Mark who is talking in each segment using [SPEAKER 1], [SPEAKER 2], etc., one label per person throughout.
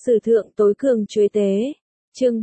[SPEAKER 1] Sử thượng tối cường chuế tế. Chương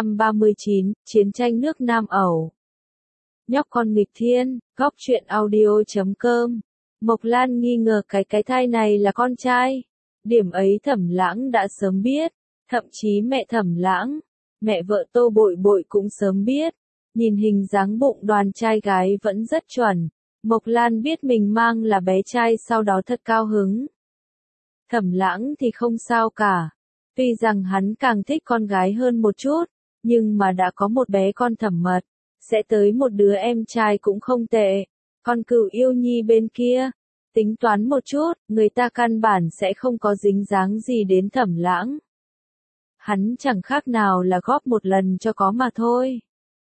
[SPEAKER 1] 339, Chiến tranh nước Nam Ẩu. Nhóc con nghịch thiên, góc truyện audio.com. Mộc Lan nghi ngờ cái thai này là con trai. Điểm ấy Thẩm Lãng đã sớm biết, thậm chí mẹ Thẩm Lãng, mẹ vợ Tô Bội Bội cũng sớm biết. Nhìn hình dáng bụng đoàn trai gái vẫn rất chuẩn. Mộc Lan biết mình mang là bé trai sau đó thật cao hứng. Thẩm Lãng thì không sao cả. Tuy rằng hắn càng thích con gái hơn một chút, nhưng mà đã có một bé con Thẩm Mật, sẽ tới một đứa em trai cũng không tệ. Con Cửu Yêu Nhi bên kia, tính toán một chút, người ta căn bản sẽ không có dính dáng gì đến Thẩm Lãng. Hắn chẳng khác nào là góp một lần cho có mà thôi.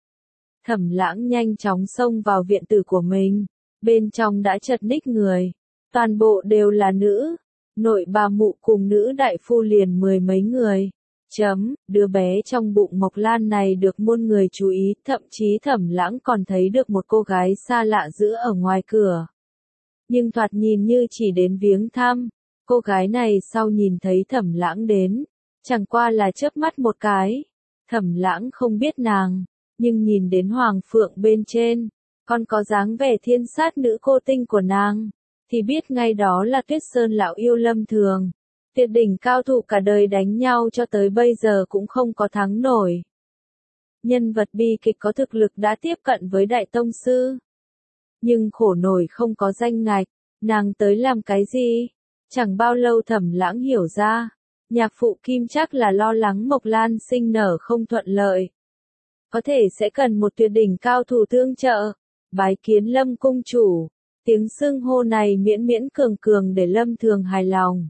[SPEAKER 1] Thẩm Lãng nhanh chóng xông vào viện tử của mình, bên trong đã chật ních người, toàn bộ đều là nữ. Nội bà mụ cùng nữ đại phu liền mười mấy người. Đứa bé trong bụng Mộc Lan này được muôn người chú ý, thậm chí Thẩm Lãng còn thấy được một cô gái xa lạ giữ ở ngoài cửa. Nhưng thoạt nhìn như chỉ đến viếng thăm, cô gái này sau nhìn thấy Thẩm Lãng đến, chẳng qua là chớp mắt một cái. Thẩm Lãng không biết nàng, nhưng nhìn đến Hoàng Phượng bên trên, còn có dáng vẻ thiên sát nữ cô tinh của nàng, thì biết ngay đó là Tuyết Sơn lão yêu Lâm Thường. Tuyệt đỉnh cao thủ cả đời đánh nhau cho tới bây giờ cũng không có thắng nổi. Nhân vật bi kịch có thực lực đã tiếp cận với đại tông sư. Nhưng khổ nổi không có danh ngạch, nàng tới làm cái gì? Chẳng bao lâu Thẩm Lãng hiểu ra, nhạc phụ Kim chắc là lo lắng Mộc Lan sinh nở không thuận lợi. Có thể sẽ cần một tuyệt đỉnh cao thủ tương trợ, bái kiến Lâm cung chủ. Tiếng xưng hô này miễn miễn cường cường để Lâm Thường hài lòng.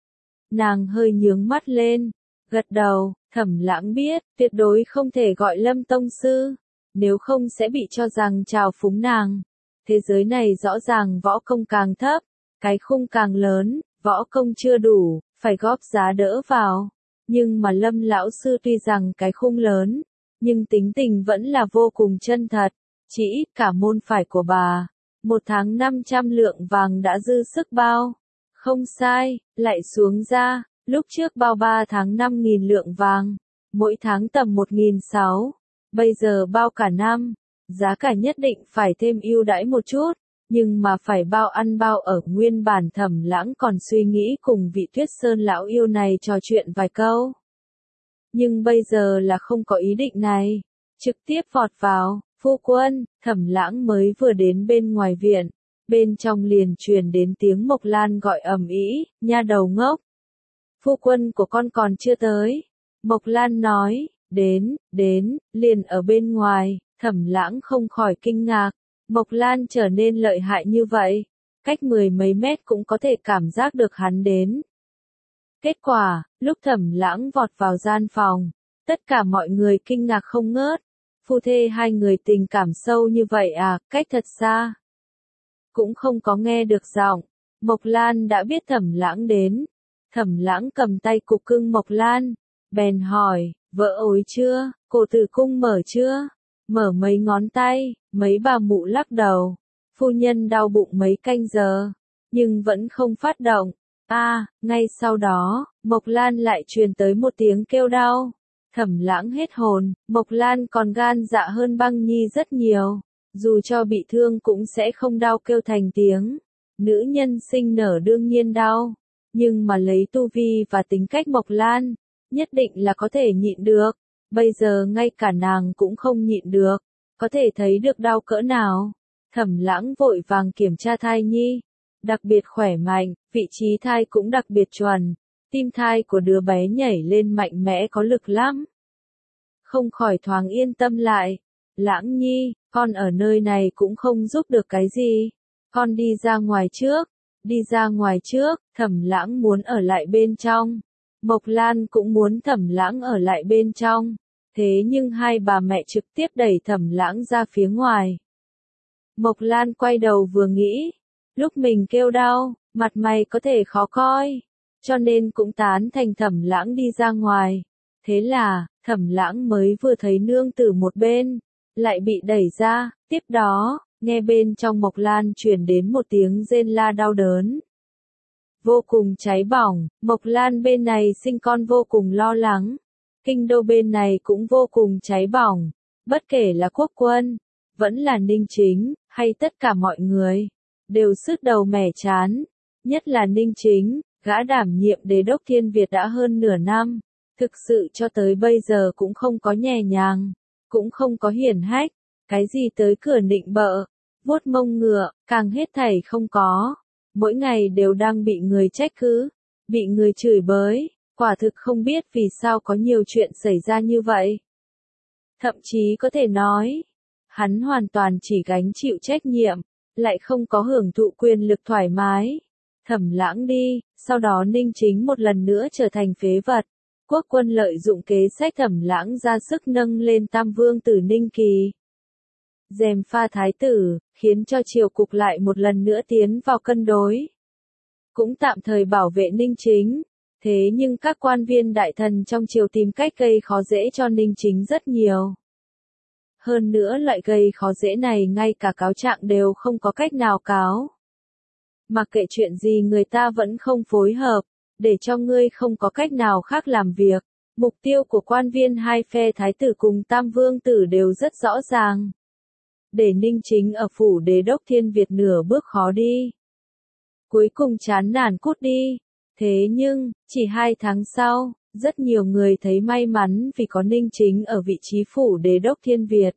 [SPEAKER 1] Nàng hơi nhướng mắt lên, gật đầu. Thẩm Lãng biết, tuyệt đối không thể gọi Lâm tông sư, nếu không sẽ bị cho rằng trào phúng nàng. Thế giới này rõ ràng võ công càng thấp, cái khung càng lớn, võ công chưa đủ, phải góp giá đỡ vào. Nhưng mà Lâm lão sư tuy rằng cái khung lớn, nhưng tính tình vẫn là vô cùng chân thật, chỉ ít cả môn phải của bà. 1 tháng 500 lượng vàng đã dư sức bao. Không sai, lại xuống ra, lúc trước bao 3 tháng 5.000 lượng vàng, mỗi tháng tầm 1.600, bây giờ bao cả năm, giá cả nhất định phải thêm ưu đãi một chút, nhưng mà phải bao ăn bao ở. Nguyên bản Thẩm Lãng còn suy nghĩ cùng vị Tuyết Sơn lão yêu này trò chuyện vài câu. Nhưng bây giờ là không có ý định này, trực tiếp vọt vào. Phu quân, Thẩm Lãng mới vừa đến bên ngoài viện, bên trong liền truyền đến tiếng Mộc Lan gọi ầm ĩ, nha đầu ngốc. Phu quân của con còn chưa tới. Mộc Lan nói, đến, liền ở bên ngoài. Thẩm Lãng không khỏi kinh ngạc, Mộc Lan trở nên lợi hại như vậy, cách 10 mấy mét cũng có thể cảm giác được hắn đến. Kết quả, lúc Thẩm Lãng vọt vào gian phòng, tất cả mọi người kinh ngạc không ngớt. Phu thê hai người tình cảm sâu như vậy à, cách thật xa. Cũng không có nghe được giọng. Mộc Lan đã biết Thẩm Lãng đến. Thẩm Lãng cầm tay cục cưng Mộc Lan, bèn hỏi, vợ ối chưa, cổ tử cung mở chưa? Mở mấy ngón tay, mấy bà mụ lắc đầu. Phu nhân đau bụng mấy canh giờ, nhưng vẫn không phát động. Ngay sau đó, Mộc Lan lại truyền tới một tiếng kêu đau. Thẩm Lãng hết hồn, Mộc Lan còn gan dạ hơn Băng Nhi rất nhiều, dù cho bị thương cũng sẽ không đau kêu thành tiếng. Nữ nhân sinh nở đương nhiên đau, nhưng mà lấy tu vi và tính cách Mộc Lan, nhất định là có thể nhịn được. Bây giờ ngay cả nàng cũng không nhịn được, có thể thấy được đau cỡ nào. Thẩm Lãng vội vàng kiểm tra thai nhi, đặc biệt khỏe mạnh, vị trí thai cũng đặc biệt chuẩn. Tim thai của đứa bé nhảy lên mạnh mẽ có lực lắm. Không khỏi thoáng yên tâm lại. Lãng nhi, con ở nơi này cũng không giúp được cái gì. Con đi ra ngoài trước. Đi ra ngoài trước, Thẩm Lãng muốn ở lại bên trong. Mộc Lan cũng muốn Thẩm Lãng ở lại bên trong. Thế nhưng hai bà mẹ trực tiếp đẩy Thẩm Lãng ra phía ngoài. Mộc Lan quay đầu vừa nghĩ. Lúc mình kêu đau, mặt mày có thể khó coi. Cho nên cũng tán thành Thẩm Lãng đi ra ngoài. Thế là, Thẩm Lãng mới vừa thấy nương tử một bên, lại bị đẩy ra. Tiếp đó, nghe bên trong Mộc Lan truyền đến một tiếng rên la đau đớn. vô cùng cháy bỏng. Mộc Lan bên này sinh con vô cùng lo lắng. Kinh đô bên này cũng vô cùng cháy bỏng. Bất kể là quốc quân, vẫn là Ninh Chính, hay tất cả mọi người, đều sứt đầu mẻ chán. Nhất là Ninh Chính, gã đảm nhiệm đế đốc Thiên Việt đã hơn nửa năm. Thực sự cho tới bây giờ cũng không có nhẹ nhàng, cũng không có hiển hách. Cái gì tới cửa nịnh bợ, vuốt mông ngựa, càng hết thảy không có. Mỗi ngày đều đang bị người trách cứ, bị người chửi bới. Quả thực không biết vì sao có nhiều chuyện xảy ra như vậy. Thậm chí có thể nói, hắn hoàn toàn chỉ gánh chịu trách nhiệm, lại không có hưởng thụ quyền lực thoải mái. Thẩm Lãng đi, sau đó Ninh Chính một lần nữa trở thành phế vật. Quốc quân lợi dụng kế sách Thẩm Lãng ra sức nâng lên Tam Vương tử Ninh Kỳ. Gièm pha thái tử, khiến cho triều cục lại một lần nữa tiến vào cân đối. Cũng tạm thời bảo vệ Ninh Chính. Thế nhưng các quan viên đại thần trong triều tìm cách gây khó dễ cho Ninh Chính rất nhiều. Hơn nữa loại gây khó dễ này ngay cả cáo trạng đều không có cách nào cáo. Mặc kệ chuyện gì người ta vẫn không phối hợp, để cho ngươi không có cách nào khác làm việc. Mục tiêu của quan viên hai phe thái tử cùng Tam Vương tử đều rất rõ ràng. Để Ninh Chính ở phủ đế đốc Thiên Việt nửa bước khó đi. Cuối cùng chán nản cút đi. Thế nhưng, chỉ 2 tháng sau, rất nhiều người thấy may mắn vì có Ninh Chính ở vị trí phủ đế đốc Thiên Việt.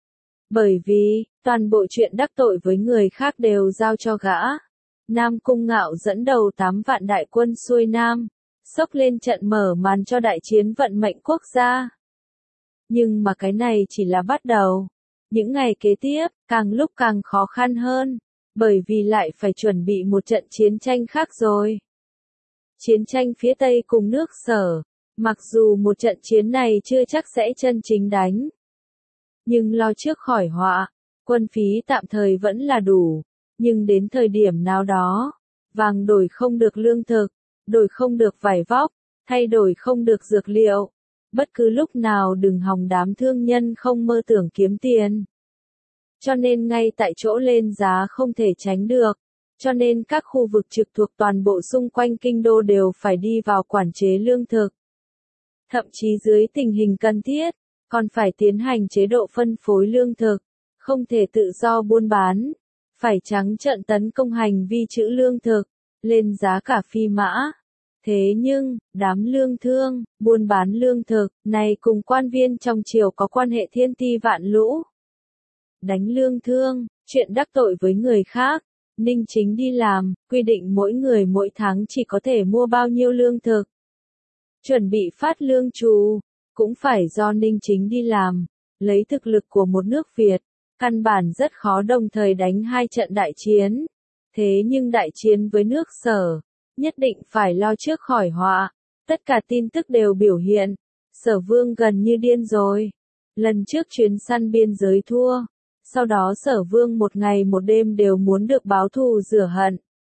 [SPEAKER 1] Bởi vì, toàn bộ chuyện đắc tội với người khác đều giao cho gã. Nam Cung Ngạo dẫn đầu 8 vạn đại quân xuôi Nam, xốc lên trận mở màn cho đại chiến vận mệnh quốc gia. Nhưng mà cái này chỉ là bắt đầu. Những ngày kế tiếp, càng lúc càng khó khăn hơn, bởi vì lại phải chuẩn bị một trận chiến tranh khác rồi. Chiến tranh phía Tây cùng nước Sở, mặc dù một trận chiến này chưa chắc sẽ chân chính đánh. Nhưng lo trước khỏi họa, quân phí tạm thời vẫn là đủ, nhưng đến thời điểm nào đó, vàng đổi không được lương thực, đổi không được vải vóc, thay đổi không được dược liệu. Bất cứ lúc nào đừng hòng đám thương nhân không mơ tưởng kiếm tiền. Cho nên ngay tại chỗ lên giá không thể tránh được. Cho nên các khu vực trực thuộc toàn bộ xung quanh kinh đô đều phải đi vào quản chế lương thực. Thậm chí dưới tình hình cần thiết, còn phải tiến hành chế độ phân phối lương thực, không thể tự do buôn bán, phải trắng trợn tấn công hành vi trữ lương thực, lên giá cả phi mã. Thế nhưng, đám lương thương, buôn bán lương thực, này cùng quan viên trong triều có quan hệ thiên ti vạn lũ. Đánh lương thương, chuyện đắc tội với người khác. Ninh Chính đi làm, quy định mỗi người mỗi tháng chỉ có thể mua bao nhiêu lương thực. Chuẩn bị phát lương trù, cũng phải do Ninh Chính đi làm, lấy thực lực của một nước Việt, căn bản rất khó đồng thời đánh 2 trận đại chiến. Thế nhưng đại chiến với nước Sở, nhất định phải lo trước khỏi họa. Tất cả tin tức đều biểu hiện, Sở Vương gần như điên rồi. Lần trước chuyến săn biên giới thua. Sau đó Sở Vương một ngày một đêm đều muốn được báo thù rửa hận.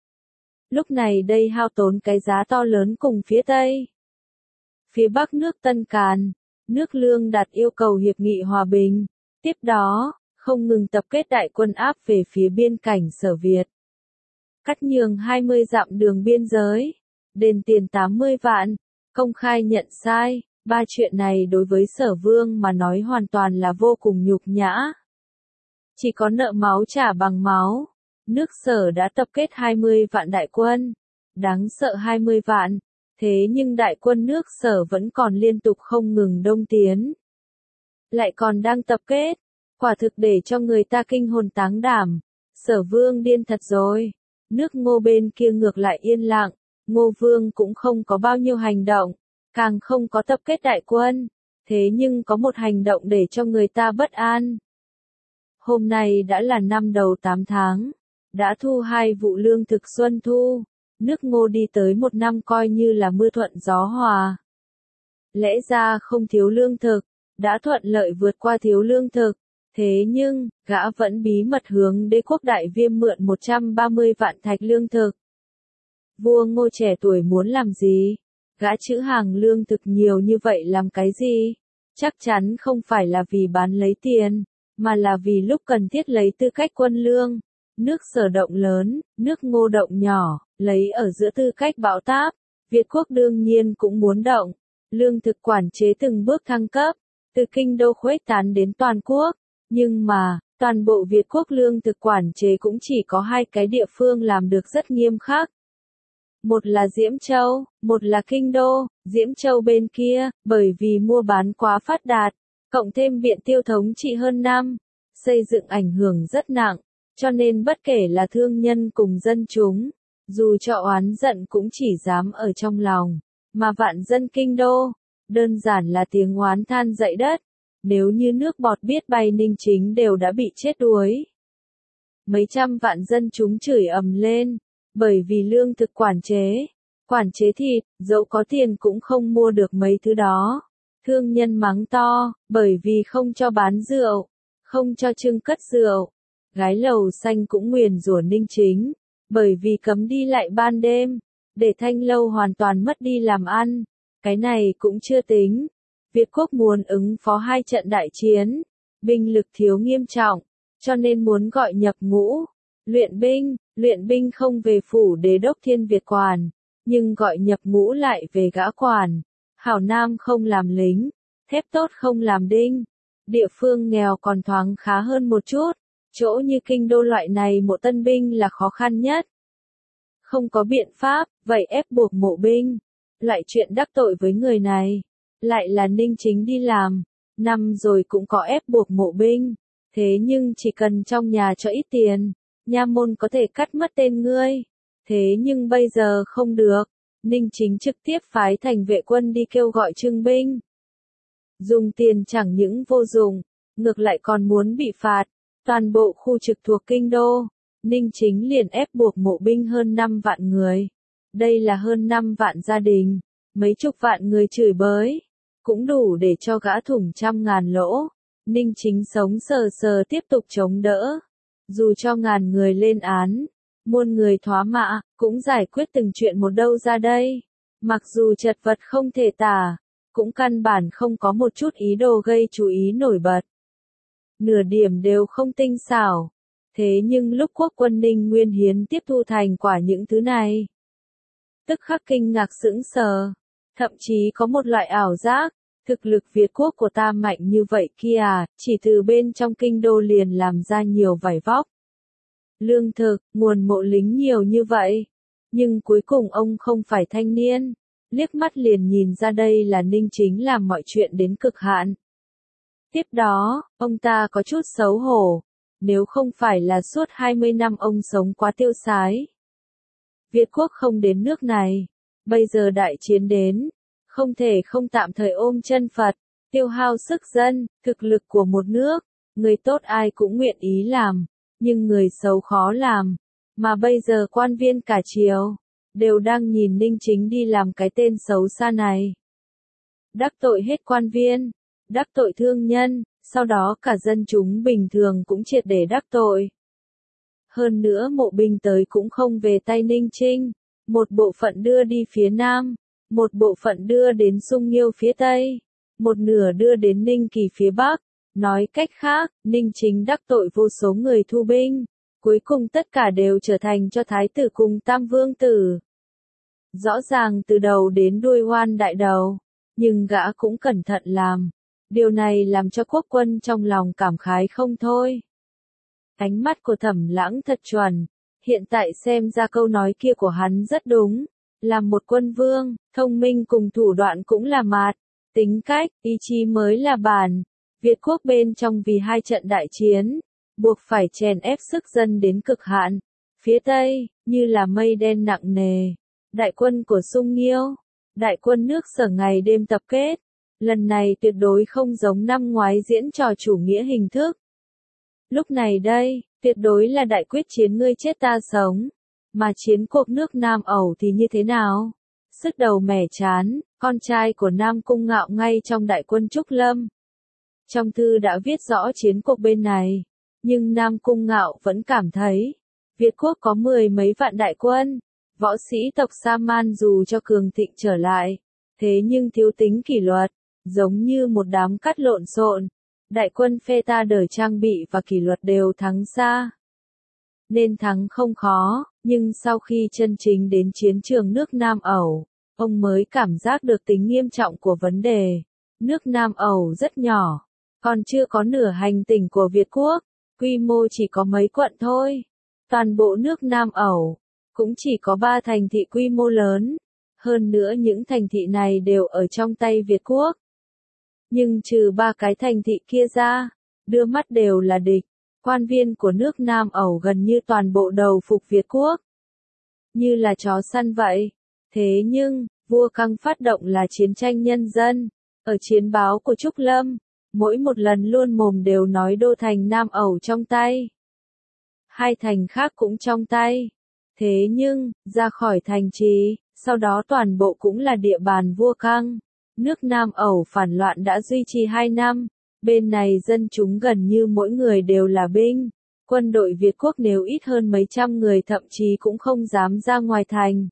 [SPEAKER 1] Lúc này đây hao tốn cái giá to lớn cùng phía Tây. Phía Bắc nước Tân Càn, nước Lương đặt yêu cầu hiệp nghị hòa bình. Tiếp đó, không ngừng tập kết đại quân áp về phía biên cảnh Sở Việt. Cắt nhường 20 dặm đường biên giới, đền tiền 80 vạn, công khai nhận sai. 3 chuyện này đối với Sở Vương mà nói hoàn toàn là vô cùng nhục nhã. Chỉ có nợ máu trả bằng máu. Nước Sở đã tập kết 20 vạn đại quân. Đáng sợ 20 vạn. Thế nhưng đại quân nước Sở vẫn còn liên tục không ngừng đông tiến. Lại còn đang tập kết. Quả thực để cho người ta kinh hồn táng đảm. Sở Vương điên thật rồi. Nước Ngô bên kia ngược lại yên lặng. Ngô Vương cũng không có bao nhiêu hành động. Càng không có tập kết đại quân. Thế nhưng có một hành động để cho người ta bất an. Hôm nay đã là năm đầu 8 tháng, đã thu 2 vụ lương thực xuân thu, nước Ngô đi tới 1 năm coi như là mưa thuận gió hòa. Lẽ ra không thiếu lương thực, đã thuận lợi vượt qua thiếu lương thực, thế nhưng, gã vẫn bí mật hướng đế quốc Đại Viêm mượn 130 vạn thạch lương thực. Vua Ngô trẻ tuổi muốn làm gì? Gã trữ hàng lương thực nhiều như vậy làm cái gì? Chắc chắn không phải là vì bán lấy tiền, mà là vì lúc cần thiết lấy tư cách quân lương. Nước Sở động lớn, nước Ngô động nhỏ, Lấy ở giữa tư cách bão táp, Việt quốc đương nhiên cũng muốn động. Lương thực quản chế từng bước thăng cấp, từ kinh đô khuếch tán đến toàn quốc. Nhưng mà, toàn bộ Việt quốc lương thực quản chế cũng chỉ có hai cái địa phương làm được rất nghiêm khắc. Một là Diễm Châu, một là Kinh Đô. Diễm Châu bên kia, bởi vì mua bán quá phát đạt, cộng thêm Biện Tiêu thống trị hơn năm, xây dựng ảnh hưởng rất nặng, cho nên bất kể là thương nhân cùng dân chúng, dù cho oán giận cũng chỉ dám ở trong lòng, mà vạn dân Kinh Đô, đơn giản là tiếng oán than dậy đất, nếu như nước bọt biết bay Ninh Chính đều đã bị chết đuối. Mấy trăm vạn dân chúng chửi ầm lên, bởi vì lương thực quản chế thịt, dẫu có tiền cũng không mua được mấy thứ đó. Thương nhân mắng to, bởi vì không cho bán rượu, không cho trưng cất rượu. Gái lầu xanh cũng nguyền rủa Ninh Chính, bởi vì cấm đi lại ban đêm, để thanh lâu hoàn toàn mất đi làm ăn. Cái này cũng chưa tính. Việt quốc muốn ứng phó hai trận đại chiến, binh lực thiếu nghiêm trọng, cho nên muốn gọi nhập ngũ, luyện binh không về phủ đế đốc Thiên Việt quản, nhưng gọi nhập ngũ lại về gã quản. Hảo Nam không làm lính, thép tốt không làm đinh. Địa phương nghèo còn thoáng khá hơn một chút, chỗ như Kinh Đô loại này mộ tân binh là khó khăn nhất. Không có biện pháp, vậy ép buộc mộ binh. Loại chuyện đắc tội với người này, lại là Ninh Chính đi làm, năm rồi cũng có ép buộc mộ binh. Thế nhưng chỉ cần trong nhà cho ít tiền, nha môn có thể cắt mất tên ngươi. Thế nhưng bây giờ không được, Ninh Chính trực tiếp phái thành vệ quân đi kêu gọi trưng binh. Dùng tiền chẳng những vô dụng, ngược lại còn muốn bị phạt. Toàn bộ khu trực thuộc Kinh Đô, Ninh Chính liền ép buộc mộ binh hơn 5 vạn người. Đây là hơn 5 vạn gia đình, mấy chục vạn người chửi bới, cũng đủ để cho gã thủng trăm ngàn lỗ. Ninh Chính sống sờ sờ tiếp tục chống đỡ. Dù cho ngàn người lên án, muôn người thoá mạ, cũng giải quyết từng chuyện một đâu ra đây. Mặc dù chật vật không thể tả, cũng căn bản không có một chút ý đồ gây chú ý nổi bật. Nửa điểm đều không tinh xảo. Thế nhưng lúc quốc quân Ninh Nguyên Hiến tiếp thu thành quả những thứ này, tức khắc kinh ngạc sững sờ, thậm chí có một loại ảo giác, thực lực Việt quốc của ta mạnh như vậy kia à, chỉ từ bên trong kinh đô liền làm ra nhiều vải vóc. Lương thực, nguồn mộ lính nhiều như vậy, nhưng cuối cùng ông không phải thanh niên, liếc mắt liền nhìn ra đây là Ninh Chính làm mọi chuyện đến cực hạn. Tiếp đó, ông ta có chút xấu hổ, nếu không phải là suốt 20 năm ông sống quá tiêu sái. Việt quốc không đến nước này, bây giờ đại chiến đến, không thể không tạm thời ôm chân Phật, tiêu hao sức dân, thực lực của một nước, người tốt ai cũng nguyện ý làm, nhưng người xấu khó làm, mà bây giờ quan viên cả triều đều đang nhìn Ninh Chính đi làm cái tên xấu xa này. Đắc tội hết quan viên, đắc tội thương nhân, sau đó cả dân chúng bình thường cũng triệt để đắc tội. Hơn nữa mộ binh tới cũng không về tay Ninh Trinh, một bộ phận đưa đi phía Nam, một bộ phận đưa đến Sung Nghiêu phía Tây, một nửa đưa đến Ninh Kỳ phía Bắc. Nói cách khác, Ninh Chính đắc tội vô số người thu binh, cuối cùng tất cả đều trở thành cho thái tử cùng tam vương tử. Rõ ràng từ đầu đến đuôi oan đại đầu, nhưng gã cũng cẩn thận làm. Điều này làm cho quốc quân trong lòng cảm khái không thôi. Ánh mắt của Thẩm Lãng thật chuẩn, hiện tại xem ra câu nói kia của hắn rất đúng. Làm một quân vương, thông minh cùng thủ đoạn cũng là mạt, tính cách, ý chí mới là bản. Việt quốc bên trong vì hai trận đại chiến, buộc phải chèn ép sức dân đến cực hạn. Phía Tây, như là mây đen nặng nề. Đại quân của Sung Nghiêu, đại quân nước Sở ngày đêm tập kết. Lần này tuyệt đối không giống năm ngoái diễn trò chủ nghĩa hình thức. Lúc này đây, tuyệt đối là đại quyết chiến ngươi chết ta sống. Mà chiến cuộc nước Nam Ẩu thì như thế nào? Sức đầu mẻ chán, con trai của Nam Cung Ngạo ngay trong đại quân Trúc Lâm. Trong thư đã viết rõ chiến cuộc bên này, nhưng Nam Cung Ngạo vẫn cảm thấy, Việt quốc có 10 mấy vạn đại quân, võ sĩ tộc Sa Man dù cho cường thịnh trở lại, thế nhưng thiếu tính kỷ luật, giống như một đám cát lộn xộn. Đại quân phe ta đời trang bị và kỷ luật đều thắng xa. nên thắng không khó, nhưng sau khi chân chính đến chiến trường nước Nam Ẩu, ông mới cảm giác được tính nghiêm trọng của vấn đề. Nước Nam Ẩu rất nhỏ, còn chưa có nửa hành tinh của Việt Quốc, quy mô chỉ có mấy quận thôi. Toàn bộ nước Nam Ẩu cũng chỉ có 3 thành thị quy mô lớn, hơn nữa những thành thị này đều ở trong tay Việt Quốc. Nhưng trừ 3 cái thành thị kia ra, đưa mắt đều là địch. Quan viên của nước Nam Ẩu gần như toàn bộ đầu phục Việt Quốc, như là chó săn vậy. Thế nhưng, vua Căng phát động là chiến tranh nhân dân. Ở chiến báo của Trúc Lâm, mỗi một lần luôn mồm đều nói đô thành Nam Ẩu trong tay. 2 thành khác cũng trong tay. Thế nhưng, ra khỏi thành trì, sau đó toàn bộ cũng là địa bàn vua Căng. Nước Nam Ẩu phản loạn đã duy trì 2 năm. Bên này dân chúng gần như mỗi người đều là binh. Quân đội Việt Quốc nếu ít hơn mấy trăm người thậm chí cũng không dám ra ngoài thành.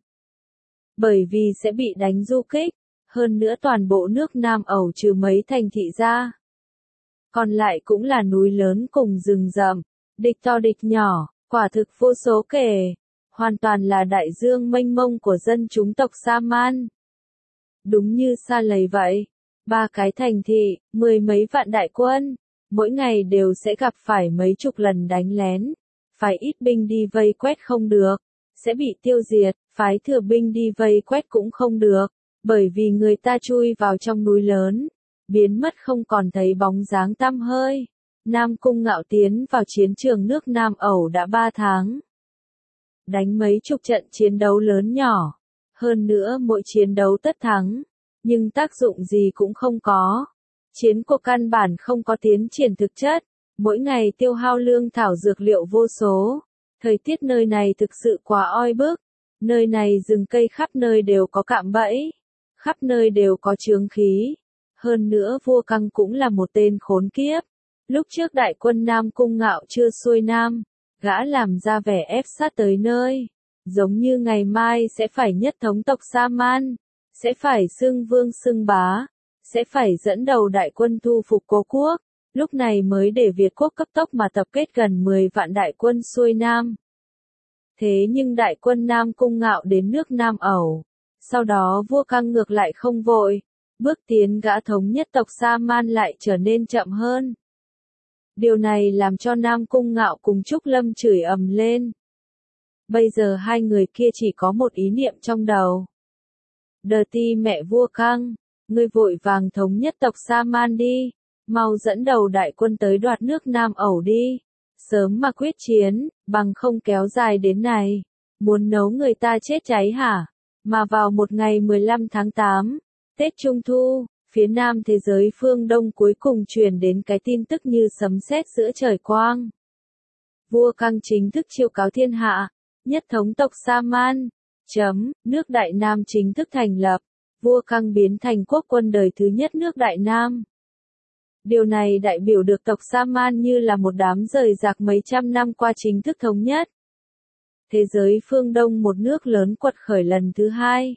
[SPEAKER 1] Bởi vì sẽ bị đánh du kích. Hơn nữa toàn bộ nước Nam Ẩu trừ mấy thành thị ra. Còn lại cũng là núi lớn cùng rừng rậm. Địch to địch nhỏ, quả thực vô số kể. Hoàn toàn là đại dương mênh mông của dân chúng tộc Sa-man. Đúng như Sa Lầy vậy. 3 cái thành thị, 10 mấy vạn đại quân, mỗi ngày đều sẽ gặp phải mấy chục lần đánh lén. Phải ít binh đi vây quét không được, sẽ bị tiêu diệt, phái thừa binh đi vây quét cũng không được, bởi vì người ta chui vào trong núi lớn, biến mất không còn thấy bóng dáng tăm hơi. Nam Cung Ngạo tiến vào chiến trường nước Nam Ẩu đã 3 tháng. Đánh mấy chục trận chiến đấu lớn nhỏ, hơn nữa mỗi chiến đấu tất thắng. Nhưng tác dụng gì cũng không có. Chiến cuộc căn bản không có tiến triển thực chất, mỗi ngày tiêu hao lương thảo dược liệu vô số. Thời tiết nơi này thực sự quá oi bức, nơi này rừng cây khắp nơi đều có cạm bẫy, khắp nơi đều có chướng khí. Hơn nữa vua Căng cũng là một tên khốn kiếp. Lúc trước đại quân Nam Cung Ngạo chưa xuôi nam, gã làm ra vẻ ép sát tới nơi, giống như ngày mai sẽ phải nhất thống tộc Sa-man. Sẽ phải xưng vương xưng bá, sẽ phải dẫn đầu đại quân thu phục Cố quốc, lúc này mới để Việt Quốc cấp tốc mà tập kết gần 10 vạn đại quân xuôi nam. Thế nhưng đại quân Nam Cung Ngạo đến nước Nam Ẩu, sau đó vua Căng ngược lại không vội, bước tiến gã thống nhất tộc Sa-man lại trở nên chậm hơn. Điều này làm cho Nam Cung Ngạo cùng Trúc Lâm chửi ầm lên. Bây giờ hai người kia chỉ có một ý niệm trong đầu. Đờ ti mẹ vua Căng, ngươi vội vàng thống nhất tộc Sa-man đi, mau dẫn đầu đại quân tới đoạt nước Nam Ẩu đi, sớm mà quyết chiến, bằng không kéo dài đến này, muốn nấu người ta chết cháy hả? Mà vào một ngày 15 tháng 8, Tết Trung Thu, phía nam thế giới phương Đông cuối cùng truyền đến cái tin tức như sấm sét giữa trời quang. Vua Căng chính thức chiêu cáo thiên hạ, nhất thống tộc Sa-man. Nước Đại Nam chính thức thành lập, vua Căng biến thành quốc quân đời thứ nhất nước Đại Nam. Điều này đại biểu được tộc Sa-man như là một đám rời rạc mấy trăm năm qua chính thức thống nhất. Thế giới phương Đông một nước lớn quật khởi lần thứ hai.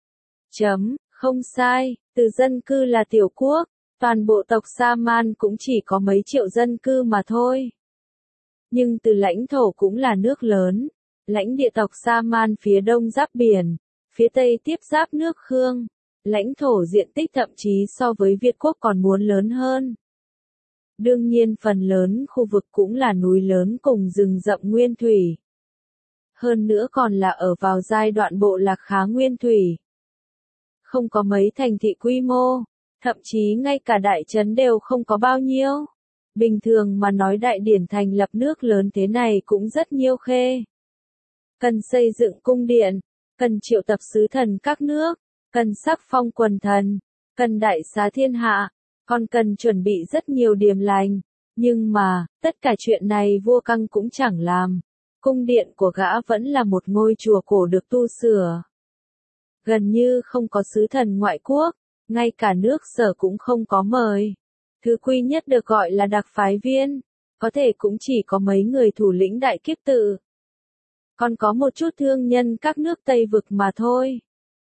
[SPEAKER 1] Không sai, từ dân cư là tiểu quốc, toàn bộ tộc Sa-man cũng chỉ có mấy triệu dân cư mà thôi. Nhưng từ lãnh thổ cũng là nước lớn. Lãnh địa tộc Sa-man phía đông giáp biển, phía tây tiếp giáp nước Khương, lãnh thổ diện tích thậm chí so với Việt Quốc còn muốn lớn hơn. Đương nhiên phần lớn khu vực cũng là núi lớn cùng rừng rậm nguyên thủy. Hơn nữa còn là ở vào giai đoạn bộ lạc khá nguyên thủy. Không có mấy thành thị quy mô, thậm chí ngay cả đại trấn đều không có bao nhiêu. Bình thường mà nói đại điển thành lập nước lớn thế này cũng rất nhiêu khê. Cần xây dựng cung điện, cần triệu tập sứ thần các nước, cần sắc phong quần thần, cần đại xá thiên hạ, còn cần chuẩn bị rất nhiều điềm lành. Nhưng mà, tất cả chuyện này vua Căng cũng chẳng làm. Cung điện của gã vẫn là một ngôi chùa cổ được tu sửa. Gần như không có sứ thần ngoại quốc, ngay cả nước Sở cũng không có mời. Thứ quý nhất được gọi là đặc phái viên, có thể cũng chỉ có mấy người thủ lĩnh đại kiếp tự. Còn có một chút thương nhân các nước Tây vực mà thôi.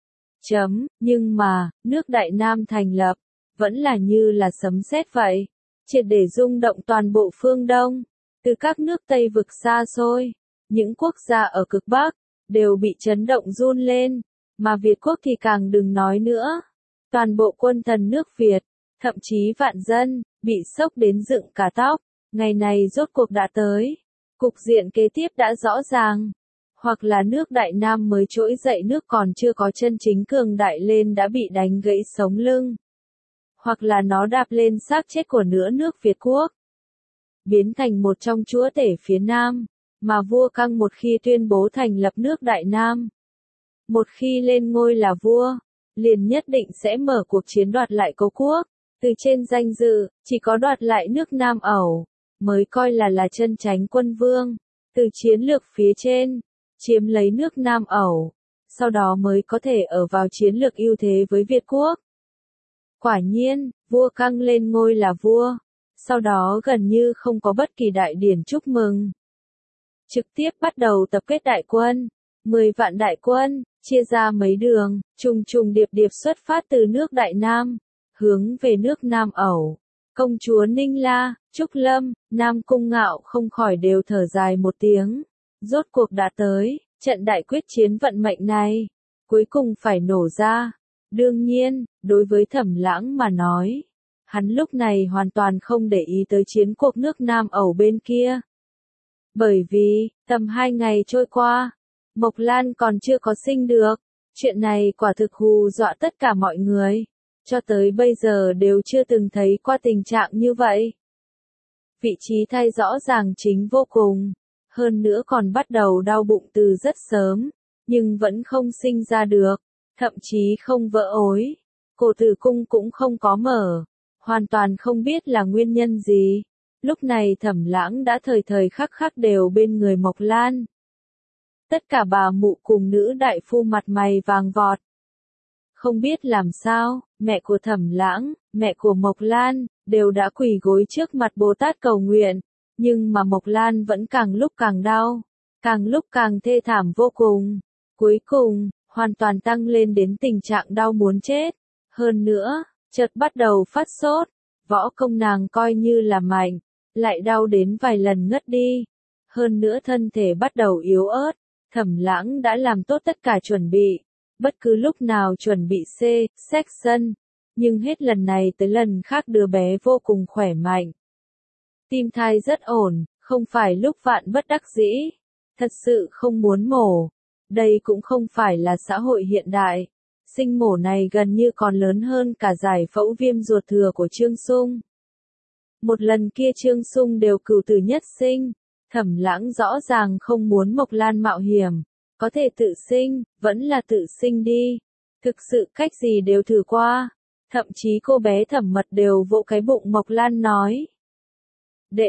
[SPEAKER 1] Nhưng mà, nước Đại Nam thành lập, vẫn là như là sấm sét vậy, triệt để rung động toàn bộ phương Đông, từ các nước Tây vực xa xôi, những quốc gia ở cực Bắc, đều bị chấn động run lên, mà Việt quốc thì càng đừng nói nữa. Toàn bộ quân thần nước Việt, thậm chí vạn dân, bị sốc đến dựng cả tóc, ngày này rốt cuộc đã tới. Cục diện kế tiếp đã rõ ràng. Hoặc là nước Đại Nam mới trỗi dậy nước còn chưa có chân chính cường đại lên đã bị đánh gãy sống lưng. Hoặc là nó đạp lên xác chết của nửa nước Việt quốc. Biến thành một trong chúa tể phía Nam, mà vua Căng một khi tuyên bố thành lập nước Đại Nam. Một khi lên ngôi là vua, liền nhất định sẽ mở cuộc chiến đoạt lại cố quốc. Từ trên danh dự, chỉ có đoạt lại nước Nam Ẩu, mới coi là chân chánh quân vương. Từ chiến lược phía trên, chiếm lấy nước Nam Ẩu, sau đó mới có thể ở vào chiến lược ưu thế với Việt quốc. Quả nhiên, vua Căng lên ngôi là vua, sau đó gần như không có bất kỳ đại điển chúc mừng. Trực tiếp bắt đầu tập kết đại quân, 10 vạn đại quân, chia ra mấy đường, trùng trùng điệp điệp xuất phát từ nước Đại Nam, hướng về nước Nam Ẩu. Công chúa Ninh La, Trúc Lâm, Nam Cung Ngạo không khỏi đều thở dài một tiếng. Rốt cuộc đã tới, trận đại quyết chiến vận mệnh này, cuối cùng phải nổ ra. Đương nhiên, đối với Thẩm Lãng mà nói, hắn lúc này hoàn toàn không để ý tới chiến cuộc nước Nam Ẩu bên kia. Bởi vì, tầm 2 ngày trôi qua, Mộc Lan còn chưa có sinh được. Chuyện này quả thực hù dọa tất cả mọi người. Cho tới bây giờ đều chưa từng thấy qua tình trạng như vậy. Vị trí thai rõ ràng chính vô cùng. Hơn nữa còn bắt đầu đau bụng từ rất sớm. Nhưng vẫn không sinh ra được. Thậm chí không vỡ ối. Cổ tử cung cũng không có mở. Hoàn toàn không biết là nguyên nhân gì. Lúc này Thẩm Lãng đã thời thời khắc khắc đều bên người Mộc Lan. Tất cả bà mụ cùng nữ đại phu mặt mày vàng vọt. Không biết làm sao, mẹ của Thẩm Lãng, mẹ của Mộc Lan, đều đã quỳ gối trước mặt Bồ Tát cầu nguyện. Nhưng mà Mộc Lan vẫn càng lúc càng đau, càng lúc càng thê thảm vô cùng. Cuối cùng, hoàn toàn tăng lên đến tình trạng đau muốn chết. Hơn nữa, chợt bắt đầu phát sốt, võ công nàng coi như là mạnh, lại đau đến vài lần ngất đi. Hơn nữa thân thể bắt đầu yếu ớt. Thẩm Lãng đã làm tốt tất cả chuẩn bị, bất cứ lúc nào chuẩn bị section, nhưng hết lần này tới lần khác đứa bé vô cùng khỏe mạnh. Tim thai rất ổn, không phải lúc vạn bất đắc dĩ, thật sự không muốn mổ. Đây cũng không phải là xã hội hiện đại, sinh mổ này gần như còn lớn hơn cả giải phẫu viêm ruột thừa của Trương Sung. Một lần kia Trương Sung đều cửu tử nhất sinh. Thẩm Lãng rõ ràng không muốn Mộc Lan mạo hiểm, có thể tự sinh, vẫn là tự sinh đi. Thực sự cách gì đều thử qua, thậm chí cô bé Thẩm Mật đều vỗ cái bụng Mộc Lan nói. Đệ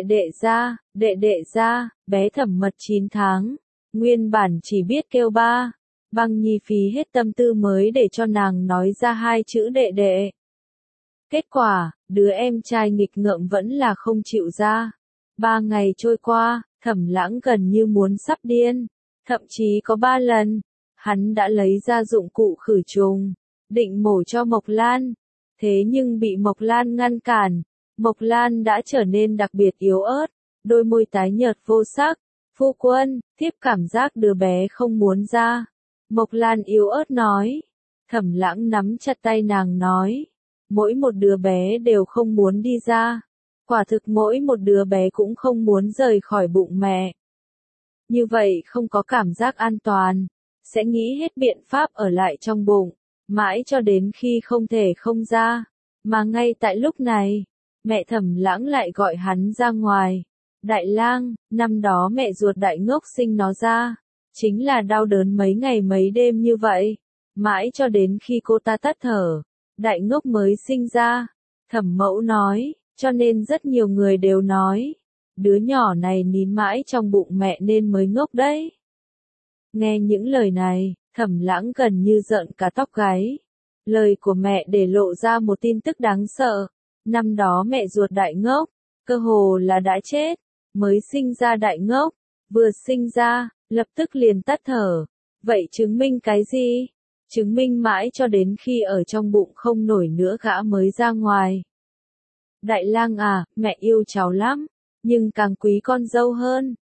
[SPEAKER 1] đệ ra, bé Thẩm Mật 9 tháng, nguyên bản chỉ biết kêu ba. Băng Nhi phí hết tâm tư mới để cho nàng nói ra 2 chữ đệ đệ. Kết quả, đứa em trai nghịch ngợm vẫn là không chịu ra. 3 ngày trôi qua, Thẩm Lãng gần như muốn sắp điên. Thậm chí có 3 lần, hắn đã lấy ra dụng cụ khử trùng, định mổ cho Mộc Lan. Thế nhưng bị Mộc Lan ngăn cản. Mộc Lan đã trở nên đặc biệt yếu ớt, đôi môi tái nhợt vô sắc. Phu quân, thiếp cảm giác đứa bé không muốn ra. Mộc Lan yếu ớt nói. Thẩm Lãng nắm chặt tay nàng nói. Mỗi một đứa bé đều không muốn đi ra. Quả thực mỗi một đứa bé cũng không muốn rời khỏi bụng mẹ. Như vậy không có cảm giác an toàn, sẽ nghĩ hết biện pháp ở lại trong bụng, mãi cho đến khi không thể không ra. Mà ngay tại lúc này, mẹ Thẩm Lãng lại gọi hắn ra ngoài. Đại lang, năm đó mẹ ruột Đại Ngốc sinh nó ra, chính là đau đớn mấy ngày mấy đêm như vậy, mãi cho đến khi cô ta tắt thở, Đại Ngốc mới sinh ra. Thẩm Mẫu nói. Cho nên rất nhiều người đều nói, đứa nhỏ này nín mãi trong bụng mẹ nên mới ngốc đấy. Nghe những lời này, Thẩm Lãng gần như rợn cả tóc gáy. Lời của mẹ để lộ ra một tin tức đáng sợ. Năm đó mẹ ruột Đại Ngốc, cơ hồ là đã chết, mới sinh ra Đại Ngốc, vừa sinh ra, lập tức liền tắt thở. Vậy chứng minh cái gì? Chứng minh mãi cho đến khi ở trong bụng không nổi nữa gã mới ra ngoài. Đại lang à, mẹ yêu cháu lắm, nhưng càng quý con dâu hơn.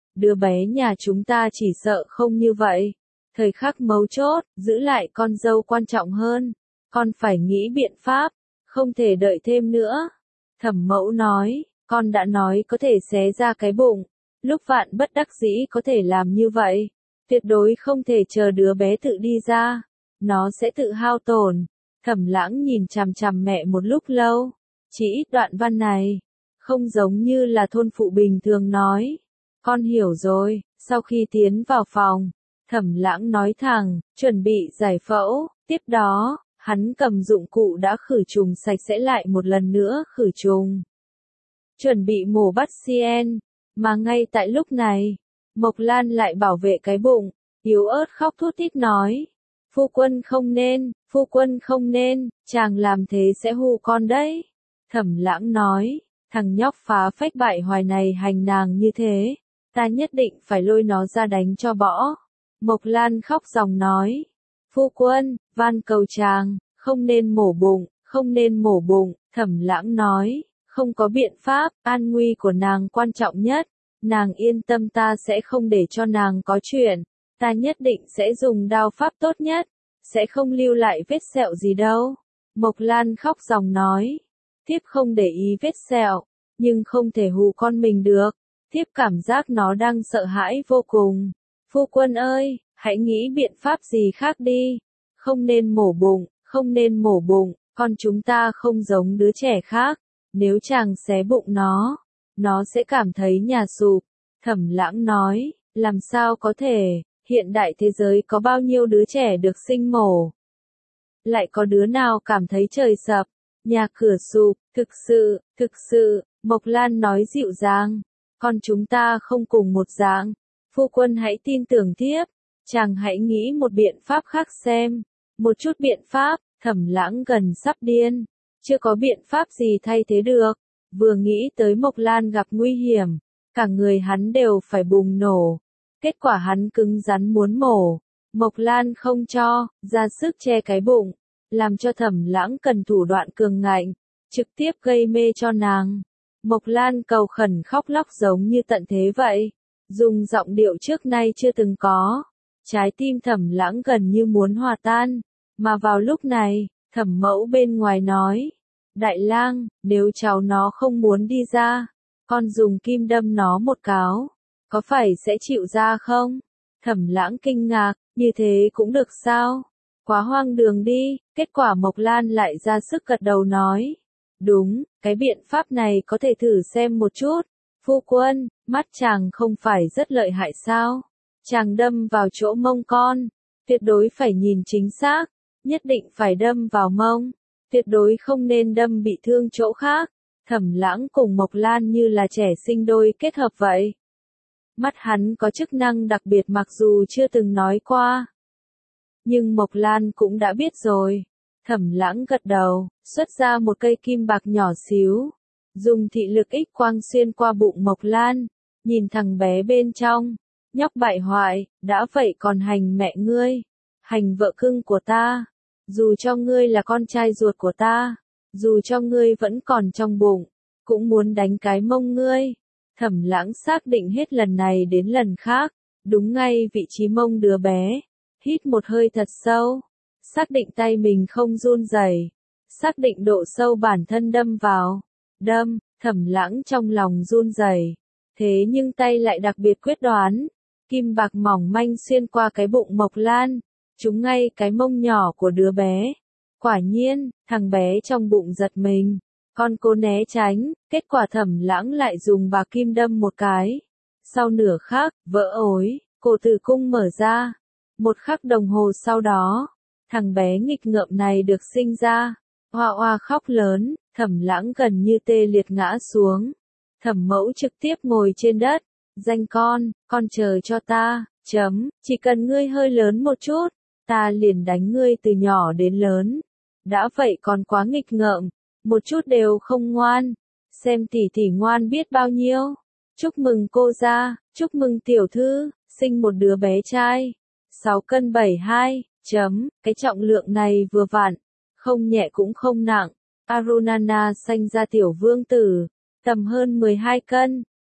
[SPEAKER 1] đứa bé nhà chúng ta chỉ sợ không như vậy. Thời khắc mấu chốt, giữ lại con dâu quan trọng hơn. Con phải nghĩ biện pháp, không thể đợi thêm nữa. Thẩm mẫu nói, con đã nói có thể xé ra cái bụng. Lúc vạn bất đắc dĩ có thể làm như vậy. Tuyệt đối không thể chờ đứa bé tự đi ra. Nó sẽ tự hao tổn. Thẩm Lãng nhìn chằm chằm mẹ một lúc lâu. Chỉ ít đoạn văn này, không giống như là thôn phụ bình thường nói. Con hiểu rồi. Sau khi tiến vào phòng, Thẩm Lãng nói thẳng, chuẩn bị giải phẫu. Tiếp đó, hắn cầm dụng cụ đã khử trùng sạch sẽ lại một lần nữa khử trùng. Chuẩn bị mổ bắt Cien, mà ngay tại lúc này, Mộc Lan lại bảo vệ cái bụng, yếu ớt khóc thút thít nói. Phu quân không nên, chàng làm thế sẽ hù con đấy. Thẩm Lãng nói, thằng nhóc phá phách bại hoài này hành nàng như thế, ta nhất định phải lôi nó ra đánh cho bỏ. Mộc Lan khóc ròng nói, phu quân, van cầu chàng, không nên mổ bụng, Thẩm Lãng nói, không có biện pháp, an nguy của nàng quan trọng nhất, nàng yên tâm ta sẽ không để cho nàng có chuyện, ta nhất định sẽ dùng đao pháp tốt nhất, sẽ không lưu lại vết sẹo gì đâu. Mộc Lan khóc ròng nói, thiếp không để ý vết sẹo, nhưng không thể hù con mình được, thiếp cảm giác nó đang sợ hãi vô cùng. Phu quân ơi, hãy nghĩ biện pháp gì khác đi, không nên mổ bụng, con chúng ta không giống đứa trẻ khác, nếu chàng xé bụng nó sẽ cảm thấy nhà sụp. Thẩm Lãng nói, làm sao có thể, hiện đại thế giới có bao nhiêu đứa trẻ được sinh mổ. Lại có đứa nào cảm thấy trời sập, nhà cửa sụp, thực sự, Mộc Lan nói dịu dàng, con chúng ta không cùng một dạng, phu quân hãy tin tưởng thiếp, chàng hãy nghĩ một biện pháp khác xem, một chút biện pháp. Thẩm Lãng gần sắp điên, chưa có biện pháp gì thay thế được, vừa nghĩ tới Mộc Lan gặp nguy hiểm, cả người hắn đều phải bùng nổ, kết quả hắn cứng rắn muốn mổ, Mộc Lan không cho, ra sức che cái bụng, làm cho Thẩm Lãng cần thủ đoạn cường ngạnh, trực tiếp gây mê cho nàng. Mộc Lan cầu khẩn khóc lóc giống như tận thế vậy, dùng giọng điệu trước nay chưa từng có, trái tim Thẩm Lãng gần như muốn hòa tan. Mà vào lúc này, Thẩm Mẫu bên ngoài nói, Đại lang, nếu cháu nó không muốn đi ra, con dùng kim đâm nó một cáo, có phải sẽ chịu ra không? Thẩm Lãng kinh ngạc, như thế cũng được sao? Quá hoang đường đi, kết quả Mộc Lan lại ra sức gật đầu nói, đúng, cái biện pháp này có thể thử xem một chút. Phu quân, mắt chàng không phải rất lợi hại sao? Chàng đâm vào chỗ mông con, tuyệt đối phải nhìn chính xác. Nhất định phải đâm vào mông, tuyệt đối không nên đâm bị thương chỗ khác. Thẩm Lãng cùng Mộc Lan như là trẻ sinh đôi kết hợp vậy. Mắt hắn có chức năng đặc biệt mặc dù chưa từng nói qua. Nhưng Mộc Lan cũng đã biết rồi. Thẩm Lãng gật đầu, xuất ra một cây kim bạc nhỏ xíu. Dùng thị lực X quang xuyên qua bụng Mộc Lan, nhìn thằng bé bên trong. Nhóc bại hoại, đã vậy còn hành mẹ ngươi. Hành vợ cưng của ta, dù cho ngươi là con trai ruột của ta, dù cho ngươi vẫn còn trong bụng, cũng muốn đánh cái mông ngươi. Thẩm Lãng xác định hết lần này đến lần khác, đúng ngay vị trí mông đứa bé, hít một hơi thật sâu, xác định tay mình không run rẩy, xác định độ sâu bản thân đâm vào, Thẩm Lãng trong lòng run rẩy, thế nhưng tay lại đặc biệt quyết đoán, kim bạc mỏng manh xuyên qua cái bụng Mộc Lan. Trúng ngay cái mông nhỏ của đứa bé. Quả nhiên, thằng bé trong bụng giật mình. Con cố né tránh, kết quả Thẩm Lãng lại dùng bạc kim đâm một cái. Sau nửa khắc, vỡ ối, cổ tử cung mở ra. Một khắc đồng hồ sau đó, thằng bé nghịch ngợm này được sinh ra. Oa oa khóc lớn, Thẩm Lãng gần như tê liệt ngã xuống. Thẩm Mẫu trực tiếp ngồi trên đất. Danh con chờ cho ta, chỉ cần ngươi hơi lớn một chút. Ta liền đánh ngươi từ nhỏ đến lớn. Đã vậy còn quá nghịch ngợm, một chút đều không ngoan. Xem tỷ tỷ ngoan biết bao nhiêu. Chúc mừng cô gia, chúc mừng tiểu thư, sinh một đứa bé trai. 6 cân 72, cái trọng lượng này vừa vặn, không nhẹ cũng không nặng. Arunana sanh ra tiểu vương tử, tầm hơn 12 cân,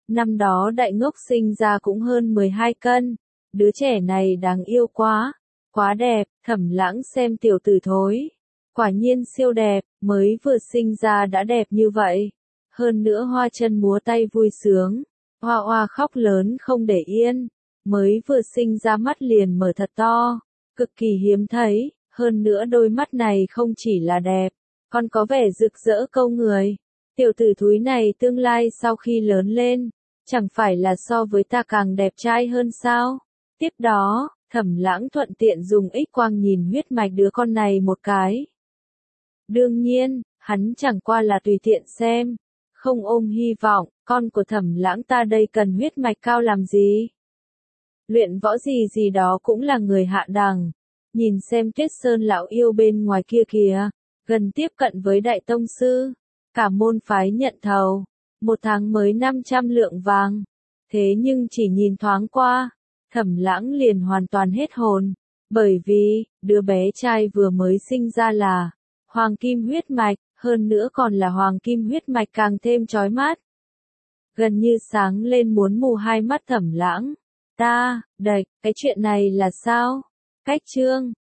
[SPEAKER 1] Năm đó đại ngốc sinh ra cũng hơn 12 cân. Đứa trẻ này đáng yêu quá. Quá đẹp, Thẩm Lãng xem tiểu tử thối. Quả nhiên siêu đẹp, mới vừa sinh ra đã đẹp như vậy. Hơn nữa hoa chân múa tay vui sướng. Hoa hoa khóc lớn không để yên. Mới vừa sinh ra mắt liền mở thật to. Cực kỳ hiếm thấy, hơn nữa đôi mắt này không chỉ là đẹp, còn có vẻ rực rỡ câu người. Tiểu tử thúi này tương lai sau khi lớn lên, chẳng phải là so với ta càng đẹp trai hơn sao? Tiếp đó, Thẩm Lãng thuận tiện dùng X quang nhìn huyết mạch đứa con này một cái. Đương nhiên, hắn chẳng qua là tùy tiện xem, không ôm hy vọng, con của Thẩm Lãng ta đây cần huyết mạch cao làm gì? Luyện võ gì gì đó cũng là người hạ đẳng. Nhìn xem Tuyết Sơn lão yêu bên ngoài kia kìa, gần tiếp cận với đại tông sư. Cả môn phái nhận thầu, 1 tháng mới 500 lượng vàng. Thế nhưng chỉ nhìn thoáng qua, Thẩm Lãng liền hoàn toàn hết hồn. Bởi vì, đứa bé trai vừa mới sinh ra là hoàng kim huyết mạch, hơn nữa còn là hoàng kim huyết mạch càng thêm chói mắt. Gần như sáng lên muốn mù hai mắt Thẩm Lãng. Đạch, cái chuyện này là sao? Cách chương